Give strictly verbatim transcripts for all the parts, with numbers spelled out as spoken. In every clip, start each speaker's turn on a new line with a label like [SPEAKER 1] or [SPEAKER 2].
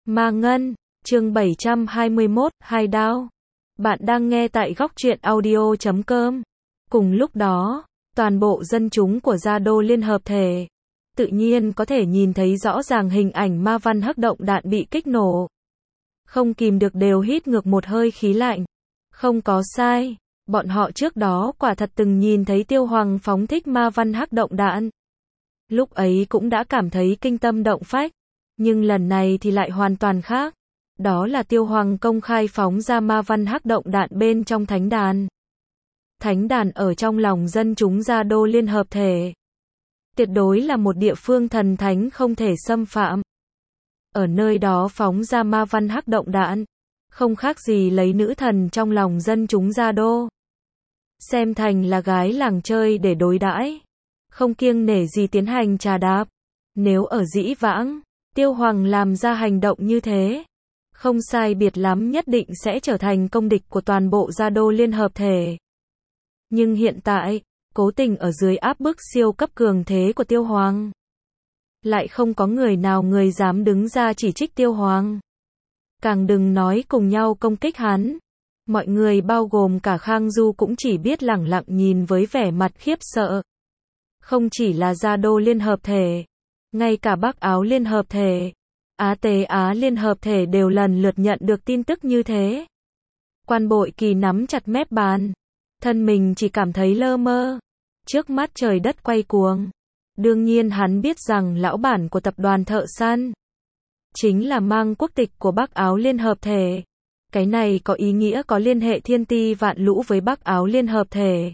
[SPEAKER 1] Ma Ngân, chương bảy trăm hai mươi mốt, Hai Đao. Bạn đang nghe tại góc truyện audio chấm com. Cùng lúc đó, toàn bộ dân chúng của Gia Đô Liên Hợp Thể, tự nhiên có thể nhìn thấy rõ ràng hình ảnh ma văn hắc động đạn bị kích nổ. Không kìm được đều hít ngược một hơi khí lạnh. Không có sai, bọn họ trước đó quả thật từng nhìn thấy Tiêu Hoàng phóng thích ma văn hắc động đạn. Lúc ấy cũng đã cảm thấy kinh tâm động phách, nhưng lần này thì lại hoàn toàn khác. Đó là Tiêu Hoàng công khai phóng ra ma văn hắc động đạn bên trong thánh đàn. Thánh đàn ở trong lòng dân chúng Gia Đô Liên Hợp Thể, tuyệt đối là một địa phương thần thánh không thể xâm phạm. Ở nơi đó phóng ra ma văn hắc động đạn, không khác gì lấy nữ thần trong lòng dân chúng Gia Đô xem thành là gái làng chơi để đối đãi, không kiêng nể gì tiến hành trà đạp. Nếu ở dĩ vãng, Tiêu Hoàng làm ra hành động như thế, không sai biệt lắm nhất định sẽ trở thành công địch của toàn bộ Gia Đô Liên Hợp Thể. Nhưng hiện tại, cố tình ở dưới áp bức siêu cấp cường thế của Tiêu Hoàng, lại không có người nào người dám đứng ra chỉ trích Tiêu Hoàng. Càng đừng nói cùng nhau công kích hắn. Mọi người bao gồm cả Khang Du cũng chỉ biết lẳng lặng nhìn với vẻ mặt khiếp sợ. Không chỉ là Gia Đô Liên Hợp Thể, ngay cả Bắc Áo Liên Hợp Thể, Á Tế Á Liên Hợp Thể đều lần lượt nhận được tin tức như thế. Quan Bội Kỳ nắm chặt mép bàn, thân mình chỉ cảm thấy lơ mơ, trước mắt trời đất quay cuồng. Đương nhiên hắn biết rằng lão bản của tập đoàn thợ săn chính là mang quốc tịch của Bắc Áo Liên Hợp Thể. Cái này có ý nghĩa có liên hệ thiên ti vạn lũ với Bắc Áo Liên Hợp Thể.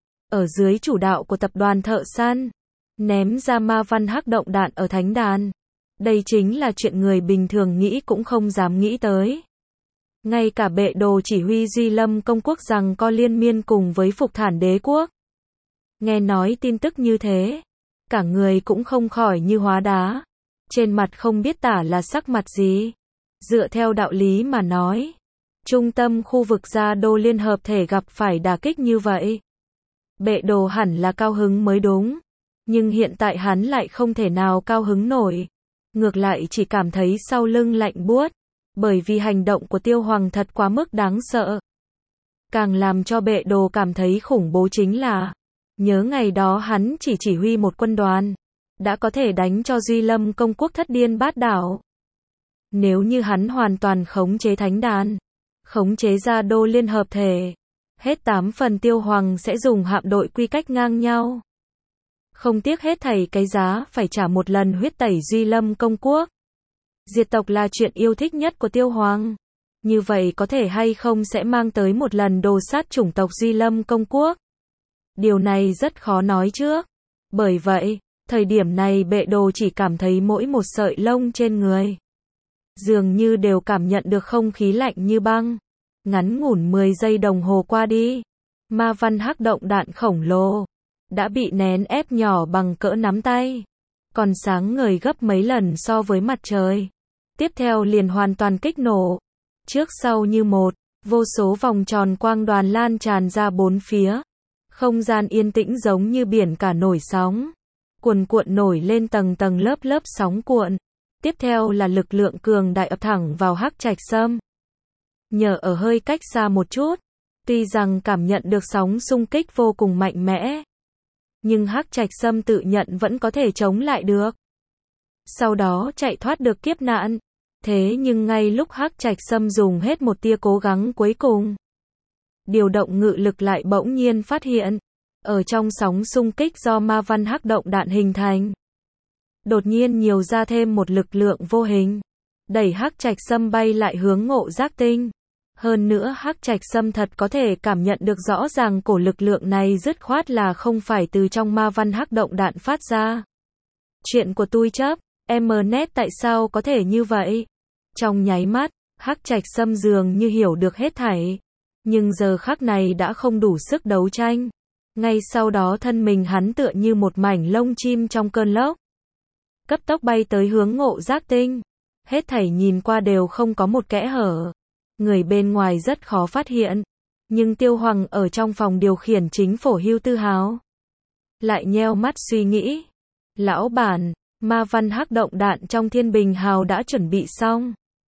[SPEAKER 1] Ở dưới chủ đạo của tập đoàn thợ săn, ném ra ma văn hắc động đạn ở thánh đàn. Đây chính là chuyện người bình thường nghĩ cũng không dám nghĩ tới. Ngay cả bệ đồ chỉ huy Duy Lâm công quốc rằng co liên miên cùng với Phục Thản đế quốc, nghe nói tin tức như thế, cả người cũng không khỏi như hóa đá, trên mặt không biết tả là sắc mặt gì. Dựa theo đạo lý mà nói, trung tâm khu vực Gia Đô Liên Hợp Thể gặp phải đả kích như vậy, bệ đồ hẳn là cao hứng mới đúng. Nhưng hiện tại hắn lại không thể nào cao hứng nổi. Ngược lại chỉ cảm thấy sau lưng lạnh buốt, bởi vì hành động của Tiêu Hoàng thật quá mức đáng sợ. Càng làm cho bệ đồ cảm thấy khủng bố chính là, nhớ ngày đó hắn chỉ chỉ huy một quân đoàn, đã có thể đánh cho Duy Lâm công quốc thất điên bát đảo. Nếu như hắn hoàn toàn khống chế thánh đàn, khống chế Gia Đô Liên Hợp Thể, hết tám phần Tiêu Hoàng sẽ dùng hạm đội quy cách ngang nhau, không tiếc hết thảy cái giá phải trả một lần huyết tẩy Duy Lâm công quốc. Diệt tộc là chuyện yêu thích nhất của Tiêu Hoàng. Như vậy có thể hay không sẽ mang tới một lần đồ sát chủng tộc Duy Lâm công quốc. Điều này rất khó nói trước. Bởi vậy, thời điểm này bệ đồ chỉ cảm thấy mỗi một sợi lông trên người dường như đều cảm nhận được không khí lạnh như băng. Ngắn ngủn mười giây đồng hồ qua đi, ma văn hắc động đạn khổng lồ đã bị nén ép nhỏ bằng cỡ nắm tay, còn sáng ngời gấp mấy lần so với mặt trời. Tiếp theo liền hoàn toàn kích nổ, trước sau như một, vô số vòng tròn quang đoàn lan tràn ra bốn phía. Không gian yên tĩnh giống như biển cả nổi sóng, cuồn cuộn nổi lên tầng tầng lớp lớp sóng cuộn. Tiếp theo là lực lượng cường đại ập thẳng vào Hắc Trạch Sâm. Nhờ ở hơi cách xa một chút, tuy rằng cảm nhận được sóng xung kích vô cùng mạnh mẽ, nhưng Hắc Trạch Sâm tự nhận vẫn có thể chống lại được. Sau đó chạy thoát được kiếp nạn. Thế nhưng ngay lúc Hắc Trạch Sâm dùng hết một tia cố gắng cuối cùng, điều động ngự lực lại bỗng nhiên phát hiện, ở trong sóng xung kích do ma văn hắc động đạn hình thành, đột nhiên nhiều ra thêm một lực lượng vô hình, đẩy Hắc Trạch Sâm bay lại hướng Ngộ Giác Tinh. Hơn nữa Hắc Trạch Sâm thật có thể cảm nhận được rõ ràng cổ lực lượng này dứt khoát là không phải từ trong ma văn hắc động đạn phát ra. Chuyện của tôi chấp, Mnet tại sao có thể như vậy? Trong nháy mắt, Hắc Trạch Sâm dường như hiểu được hết thảy, nhưng giờ khắc này đã không đủ sức đấu tranh. Ngay sau đó thân mình hắn tựa như một mảnh lông chim trong cơn lốc, cấp tốc bay tới hướng Ngộ Giác Tinh. Hết thảy nhìn qua đều không có một kẽ hở, người bên ngoài rất khó phát hiện, nhưng Tiêu Hoàng ở trong phòng điều khiển chính Phổ Hưu Tư Hào lại nheo mắt suy nghĩ. Lão bản, ma văn hắc động đạn trong Thiên Bình Hào đã chuẩn bị xong.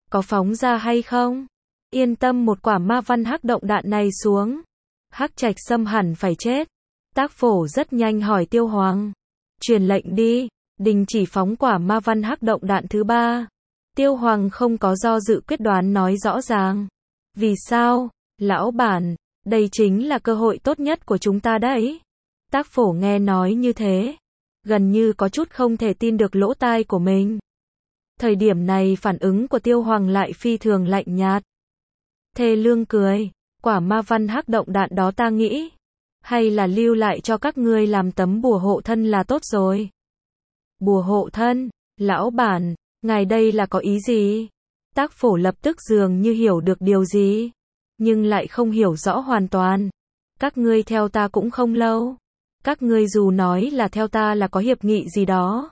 [SPEAKER 1] có phóng ra hay không? Yên tâm, một quả ma văn hắc động đạn này xuống, Hắc Trạch Sâm hẳn phải chết. Tác Phổ rất nhanh hỏi Tiêu Hoàng, truyền lệnh đi, đình chỉ phóng quả ma văn hắc động đạn thứ ba. Tiêu Hoàng không có do dự, quyết đoán nói rõ ràng. Vì sao? Lão bản, đây chính là cơ hội tốt nhất của chúng ta đấy. Tác Phổ nghe nói như thế, gần như có chút không thể tin được lỗ tai của mình. Thời điểm này phản ứng của Tiêu Hoàng lại phi thường lạnh nhạt. Thê Lương cười, quả ma văn hắc động đạn đó ta nghĩ, hay là lưu lại cho các ngươi làm tấm bùa hộ thân là tốt rồi. Bùa hộ thân? Lão bản, ngài đây là có ý gì? Tác Phổ lập tức dường như hiểu được điều gì, nhưng lại không hiểu rõ hoàn toàn. Các ngươi theo ta cũng không lâu. Các ngươi dù nói là theo ta là có hiệp nghị gì đó,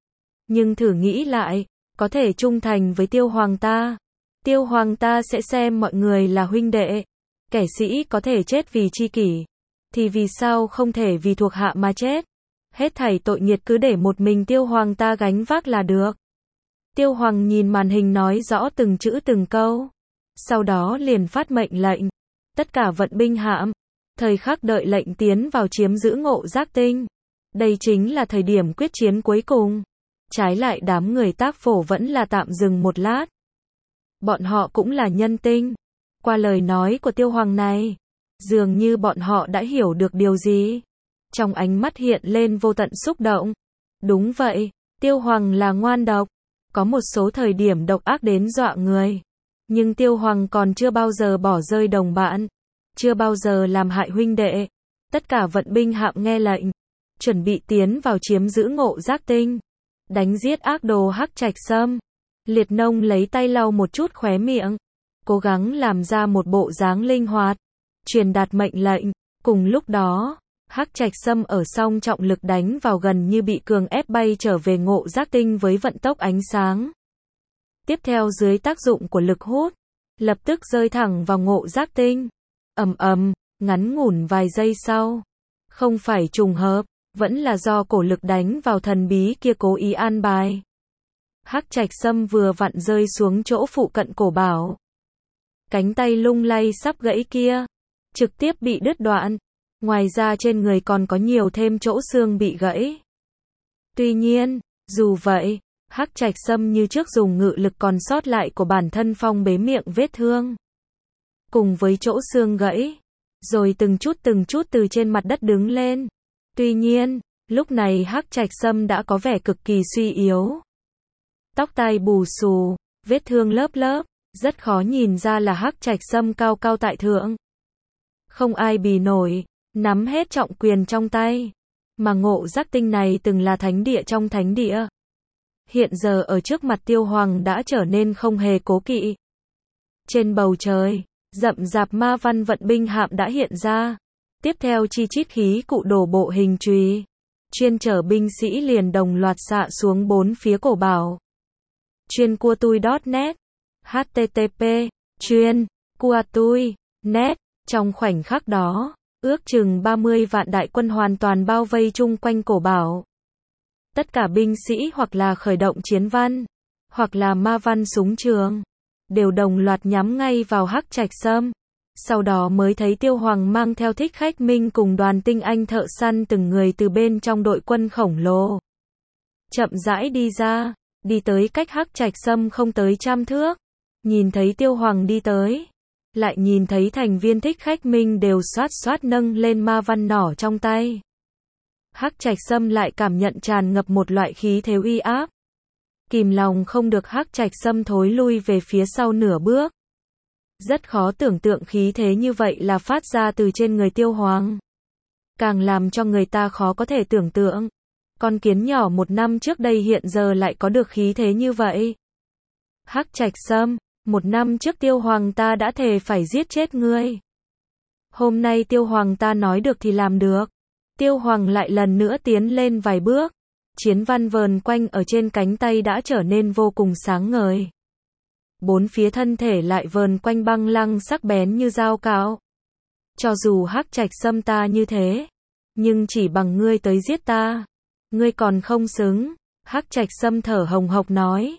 [SPEAKER 1] nhưng thử nghĩ lại, có thể trung thành với Tiêu Hoàng ta. Tiêu Hoàng ta sẽ xem mọi người là huynh đệ. Kẻ sĩ có thể chết vì tri kỷ, thì vì sao không thể vì thuộc hạ mà chết? Hết thảy tội nghiệt cứ để một mình Tiêu Hoàng ta gánh vác là được. Tiêu Hoàng nhìn màn hình nói rõ từng chữ từng câu, sau đó liền phát mệnh lệnh, tất cả vận binh hạm, thời khắc đợi lệnh tiến vào chiếm giữ Ngộ Giác Tinh. Đây chính là thời điểm quyết chiến cuối cùng. Trái lại đám người Tác Phổ vẫn là tạm dừng một lát. Bọn họ cũng là nhân tinh. Qua lời nói của Tiêu Hoàng này, dường như bọn họ đã hiểu được điều gì. Trong ánh mắt hiện lên vô tận xúc động. Đúng vậy, Tiêu Hoàng là ngoan độc, có một số thời điểm độc ác đến dọa người. Nhưng Tiêu Hoàng còn chưa bao giờ bỏ rơi đồng bạn, chưa bao giờ làm hại huynh đệ. Tất cả vận binh hạm nghe lệnh, chuẩn bị tiến vào chiếm giữ Ngộ Giác Tinh, đánh giết ác đồ Hắc Trạch Sâm. Liệt Nông lấy tay lau một chút khóe miệng, cố gắng làm ra một bộ dáng linh hoạt, truyền đạt mệnh lệnh. Cùng lúc đó, Hắc Trạch Sâm ở song trọng lực đánh vào gần như bị cường ép bay trở về Ngộ Giác Tinh với vận tốc ánh sáng. Tiếp theo dưới tác dụng của lực hút, lập tức rơi thẳng vào Ngộ Giác Tinh. Ầm ầm, ngắn ngủn vài giây sau, không phải trùng hợp, vẫn là do cổ lực đánh vào thần bí kia cố ý an bài. Hắc Trạch Sâm vừa vặn rơi xuống chỗ phụ cận cổ bảo. Cánh tay lung lay sắp gãy kia, trực tiếp bị đứt đoạn. Ngoài ra trên người còn có nhiều thêm chỗ xương bị gãy. Tuy nhiên, dù vậy, Hắc Trạch Sâm như trước dùng ngự lực còn sót lại của bản thân phong bế miệng vết thương, cùng với chỗ xương gãy, rồi từng chút từng chút từ trên mặt đất đứng lên. Tuy nhiên, lúc này Hắc Trạch Sâm đã có vẻ cực kỳ suy yếu. Tóc tai bù xù, vết thương lớp lớp, rất khó nhìn ra là Hắc Trạch Sâm cao cao tại thượng. Không ai bì nổi, nắm hết trọng quyền trong tay. Mà Ngộ Giác Tinh này từng là thánh địa trong thánh địa, hiện giờ ở trước mặt Tiêu Hoàng đã trở nên không hề cố kỵ. Trên bầu trời, rậm rạp ma văn vận binh hạm đã hiện ra. Tiếp theo chi chít khí cụ đổ bộ hình chùy, chuyên chở binh sĩ liền đồng loạt xạ xuống bốn phía cổ bảo. Chuyên cua tui chấm net, H T T P, chuyên, cua tui, net, trong khoảnh khắc đó, ước chừng ba mươi vạn đại quân hoàn toàn bao vây chung quanh cổ bảo. Tất cả binh sĩ hoặc là khởi động chiến văn, hoặc là ma văn súng trường, đều đồng loạt nhắm ngay vào Hắc Trạch Sâm. Sau đó mới thấy Tiêu Hoàng mang theo Thích Khách Minh cùng đoàn tinh anh thợ săn từng người từ bên trong đội quân khổng lồ chậm rãi đi ra, đi tới cách Hắc Trạch Sâm không tới trăm thước. Nhìn thấy Tiêu Hoàng đi tới, lại nhìn thấy thành viên Thích Khách Minh đều xoát xoát nâng lên ma văn nỏ trong tay. Hắc Trạch Sâm lại cảm nhận tràn ngập một loại khí thế uy áp. Kìm lòng không được, Hắc Trạch Sâm thối lui về phía sau nửa bước. Rất khó tưởng tượng khí thế như vậy là phát ra từ trên người Tiêu Hoàng. Càng làm cho người ta khó có thể tưởng tượng, con kiến nhỏ một năm trước đây hiện giờ lại có được khí thế như vậy. Hắc Trạch Sâm, một năm trước Tiêu Hoàng ta đã thề phải giết chết ngươi. Hôm nay Tiêu Hoàng ta nói được thì làm được. Tiêu Hoàng lại lần nữa tiến lên vài bước. Chiến văn vờn quanh ở trên cánh tay đã trở nên vô cùng sáng ngời. Bốn phía thân thể lại vờn quanh băng lăng sắc bén như dao cạo. Cho dù Hắc Trạch Sâm ta như thế, nhưng chỉ bằng ngươi tới giết ta, ngươi còn không xứng. Hắc Trạch Sâm thở hồng hộc nói.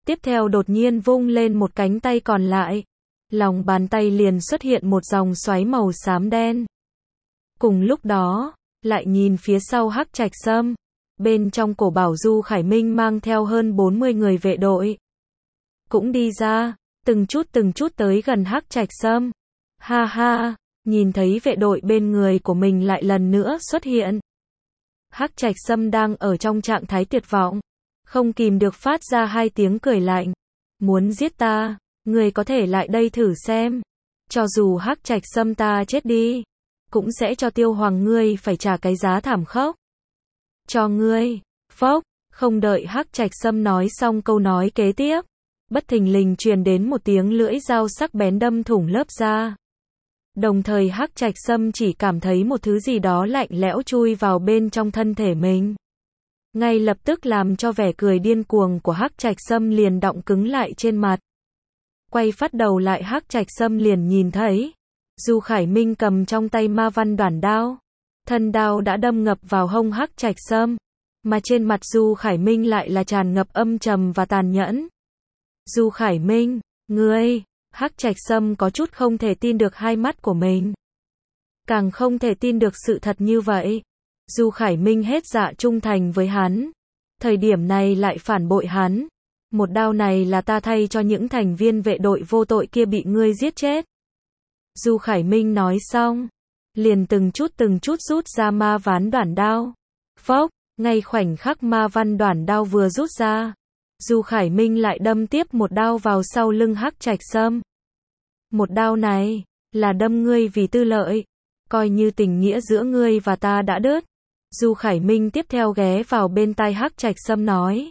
[SPEAKER 1] Tiếp theo đột nhiên vung lên một cánh tay còn lại. Lòng bàn tay liền xuất hiện một dòng xoáy màu xám đen. Cùng lúc đó, lại nhìn phía sau Hắc Trạch Sâm. Bên trong cổ bảo Du Khải Minh mang theo hơn bốn mươi người vệ đội. Cũng đi ra, từng chút từng chút tới gần Hắc Trạch Sâm. Ha ha, nhìn thấy vệ đội bên người của mình lại lần nữa xuất hiện. Hắc Trạch Sâm đang ở trong trạng thái tuyệt vọng. Không kìm được phát ra hai tiếng cười lạnh. Muốn giết ta, ngươi có thể lại đây thử xem. Cho dù Hắc Trạch Sâm ta chết đi, cũng sẽ cho Tiêu Hoàng ngươi phải trả cái giá thảm khốc. Cho ngươi, phốc, không đợi Hắc Trạch Sâm nói xong câu nói kế tiếp. Bất thình lình truyền đến một tiếng lưỡi dao sắc bén đâm thủng lớp da. Đồng thời Hắc Trạch Sâm chỉ cảm thấy một thứ gì đó lạnh lẽo chui vào bên trong thân thể mình. Ngay lập tức làm cho vẻ cười điên cuồng của Hắc Trạch Sâm liền đọng cứng lại trên mặt. Quay phát đầu lại Hắc Trạch Sâm liền nhìn thấy Du Khải Minh cầm trong tay ma văn đoản đao. Thân đao đã đâm ngập vào hông Hắc Trạch Sâm, mà trên mặt Du Khải Minh lại là tràn ngập âm trầm và tàn nhẫn. Du Khải Minh, ngươi, Hắc Trạch Sâm có chút không thể tin được hai mắt của mình. Càng không thể tin được sự thật như vậy. Du Khải Minh hết dạ trung thành với hắn. Thời điểm này lại phản bội hắn. Một đao này là ta thay cho những thành viên vệ đội vô tội kia bị ngươi giết chết. Du Khải Minh nói xong, liền từng chút từng chút rút ra ma ván đoản đao. Phốc, ngay khoảnh khắc ma văn đoản đao vừa rút ra, Du Khải Minh lại đâm tiếp một đao vào sau lưng Hắc Trạch Sâm. Một đao này, là đâm ngươi vì tư lợi, coi như tình nghĩa giữa ngươi và ta đã đứt. Du Khải Minh tiếp theo ghé vào bên tai Hắc Trạch Sâm nói.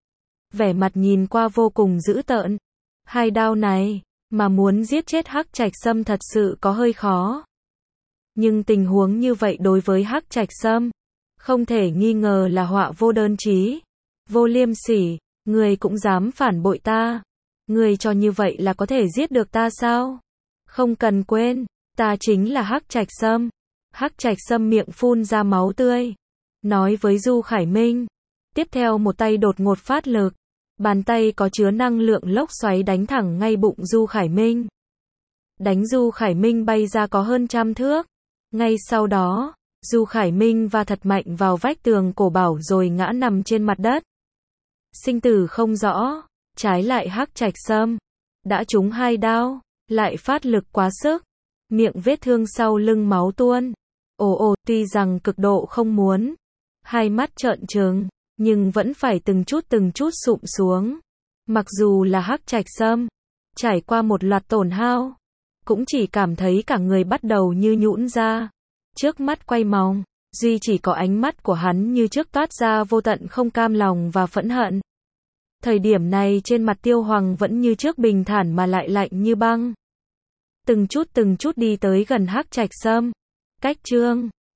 [SPEAKER 1] Vẻ mặt nhìn qua vô cùng dữ tợn. Hai đao này, mà muốn giết chết Hắc Trạch Sâm thật sự có hơi khó. Nhưng tình huống như vậy đối với Hắc Trạch Sâm, không thể nghi ngờ là họa vô đơn chí. Vô liêm sỉ, ngươi cũng dám phản bội ta. Ngươi cho như vậy là có thể giết được ta sao? Không cần quên, ta chính là Hắc Trạch Sâm. Hắc Trạch Sâm miệng phun ra máu tươi, nói với Du Khải Minh. Tiếp theo một tay đột ngột phát lực, bàn tay có chứa năng lượng lốc xoáy đánh thẳng ngay bụng Du Khải Minh. Đánh Du Khải Minh bay ra có hơn trăm thước. Ngay sau đó, Du Khải Minh va thật mạnh vào vách tường cổ bảo rồi ngã nằm trên mặt đất. Sinh tử không rõ, trái lại Hắc Trạch Sâm đã trúng hai đao, lại phát lực quá sức, miệng vết thương sau lưng máu tuôn. Ồ ồ, tuy rằng cực độ không muốn, hai mắt trợn trừng, nhưng vẫn phải từng chút từng chút sụm xuống. Mặc dù là Hắc Trạch Sâm, trải qua một loạt tổn hao, cũng chỉ cảm thấy cả người bắt đầu như nhũn ra, trước mắt quay mòng, duy chỉ có ánh mắt của hắn như trước toát ra vô tận không cam lòng và phẫn hận. Thời điểm này trên mặt Tiêu Hoàng vẫn như trước bình thản mà lại lạnh như băng. Từng chút từng chút đi tới gần Hắc Trạch Sâm. Cách chương